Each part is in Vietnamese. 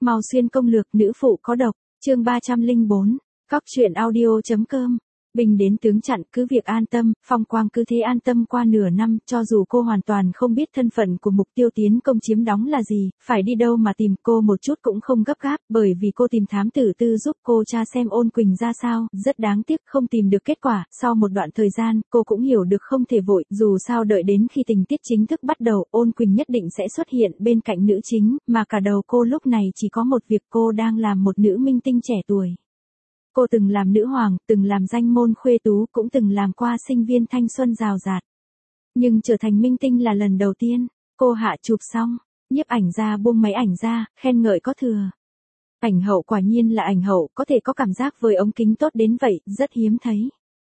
Mao Xuyên công lược nữ phụ có độc, chương 304, Cóc truyện audio.com. Bình đến tướng chặn, cứ việc an tâm, Phong Quang cứ thế an tâm qua nửa năm, cho dù cô hoàn toàn không biết thân phận của mục tiêu tiến công chiếm đóng là gì, phải đi đâu mà tìm, cô một chút cũng không gấp gáp, bởi vì cô tìm thám tử tư giúp cô tra xem Ôn Quỳnh ra sao, rất đáng tiếc không tìm được kết quả, sau một đoạn thời gian, cô cũng hiểu được không thể vội, dù sao đợi đến khi tình tiết chính thức bắt đầu, Ôn Quỳnh nhất định sẽ xuất hiện bên cạnh nữ chính, mà cả đầu cô lúc này chỉ có một việc, cô đang làm một nữ minh tinh trẻ tuổi. Cô từng làm nữ hoàng, từng làm danh môn khuê tú, cũng từng làm qua sinh viên thanh xuân rào rạt. Nhưng trở thành minh tinh là lần đầu tiên. Cô hạ chụp xong, nhiếp ảnh gia buông máy ảnh ra, khen ngợi có thừa. Ảnh hậu quả nhiên là ảnh hậu, có thể có cảm giác với ống kính tốt đến vậy, rất hiếm thấy.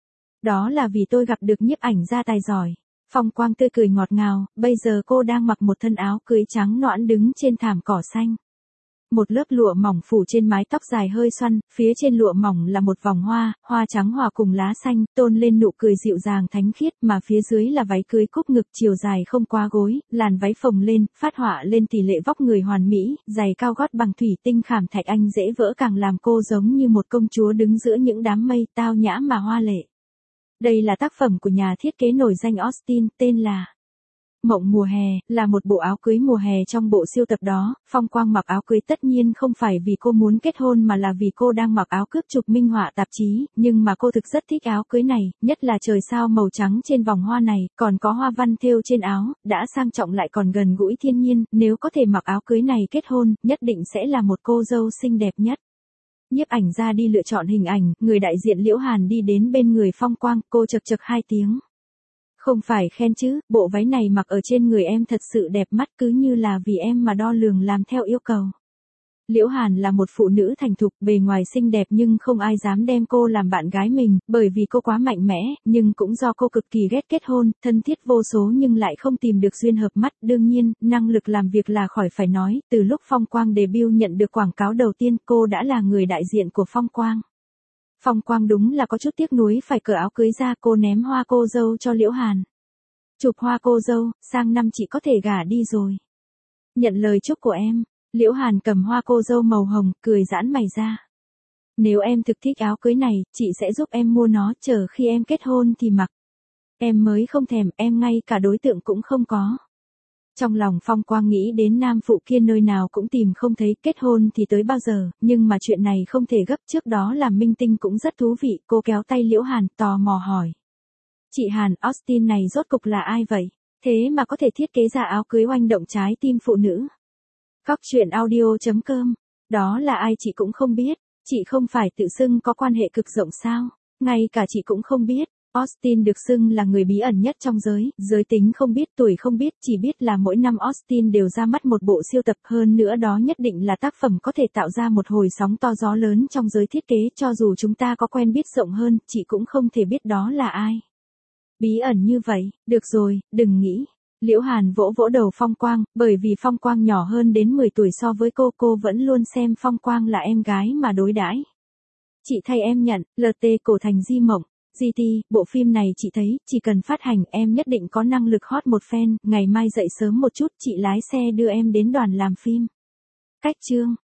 Đó là vì tôi gặp được nhiếp ảnh gia tài giỏi. Phong Quang tươi cười ngọt ngào, bây giờ cô đang mặc một thân áo cưới trắng nõn đứng trên thảm cỏ xanh. Một lớp lụa mỏng phủ trên mái tóc dài hơi xoăn, phía trên lụa mỏng là một vòng hoa, hoa trắng hòa cùng lá xanh, tôn lên nụ cười dịu dàng thánh khiết, mà phía dưới là váy cưới cúc ngực chiều dài không quá gối, làn váy phồng lên, phát họa lên tỷ lệ vóc người hoàn mỹ, giày cao gót bằng thủy tinh khảm thạch anh dễ vỡ càng làm cô giống như một công chúa đứng giữa những đám mây, tao nhã mà hoa lệ. Đây là tác phẩm của nhà thiết kế nổi danh Austin, tên là Mộng mùa hè, là một bộ áo cưới mùa hè trong bộ siêu tập đó. Phong Quang mặc áo cưới tất nhiên không phải vì cô muốn kết hôn mà là vì cô đang mặc áo cướp chụp minh họa tạp chí, nhưng mà cô thực rất thích áo cưới này, nhất là trời sao màu trắng trên vòng hoa này, còn có hoa văn thêu trên áo, đã sang trọng lại còn gần gũi thiên nhiên, nếu có thể mặc áo cưới này kết hôn, nhất định sẽ là một cô dâu xinh đẹp nhất. Nhiếp ảnh ra đi lựa chọn hình ảnh, người đại diện Liễu Hàn đi đến bên người Phong Quang, cô chậc chậc hai tiếng. Không phải khen chứ, bộ váy này mặc ở trên người em thật sự đẹp mắt, cứ như là vì em mà đo lường làm theo yêu cầu. Liễu Hàn là một phụ nữ thành thục, bề ngoài xinh đẹp nhưng không ai dám đem cô làm bạn gái mình, bởi vì cô quá mạnh mẽ, nhưng cũng do cô cực kỳ ghét kết hôn, thân thiết vô số nhưng lại không tìm được duyên hợp mắt. Đương nhiên, năng lực làm việc là khỏi phải nói, từ lúc Phong Quang debut nhận được quảng cáo đầu tiên, cô đã là người đại diện của Phong Quang. Phong Quang đúng là có chút tiếc nuối phải cởi áo cưới ra, cô ném hoa cô dâu cho Liễu Hàn. Chụp hoa cô dâu, sang năm chị có thể gả đi rồi. Nhận lời chúc của em. Liễu Hàn cầm hoa cô dâu màu hồng, cười giãn mày ra. Nếu em thực thích áo cưới này, chị sẽ giúp em mua nó, chờ khi em kết hôn thì mặc. Em mới không thèm, em ngay cả đối tượng cũng không có. Trong lòng Phong Quang nghĩ đến nam phụ kia nơi nào cũng tìm không thấy, kết hôn thì tới bao giờ, nhưng mà chuyện này không thể gấp, trước đó làm minh tinh cũng rất thú vị, cô kéo tay Liễu Hàn, tò mò hỏi. Chị Hàn, Austin này rốt cục là ai vậy? Thế mà có thể thiết kế ra áo cưới oanh động trái tim phụ nữ. Cóc truyện audio.com, đó là ai chị cũng không biết, chị không phải tự xưng có quan hệ cực rộng sao, ngay cả chị cũng không biết. Austin được xưng là người bí ẩn nhất trong giới tính không biết, tuổi không biết, chỉ biết là mỗi năm Austin đều ra mắt một bộ siêu tập, hơn nữa đó nhất định là tác phẩm có thể tạo ra một hồi sóng to gió lớn trong giới thiết kế, cho dù chúng ta có quen biết rộng hơn, chị cũng không thể biết đó là ai. Bí ẩn như vậy, được rồi, đừng nghĩ. Liễu Hàn vỗ vỗ đầu Phong Quang, bởi vì Phong Quang nhỏ hơn đến 10 tuổi so với cô vẫn luôn xem Phong Quang là em gái mà đối đãi. Chị thay em nhận, LT Cổ Thành Di Mộng. GT, bộ phim này chị thấy, chỉ cần phát hành em nhất định có năng lực hot một phen, ngày mai dậy sớm một chút chị lái xe đưa em đến đoàn làm phim. Cách chương.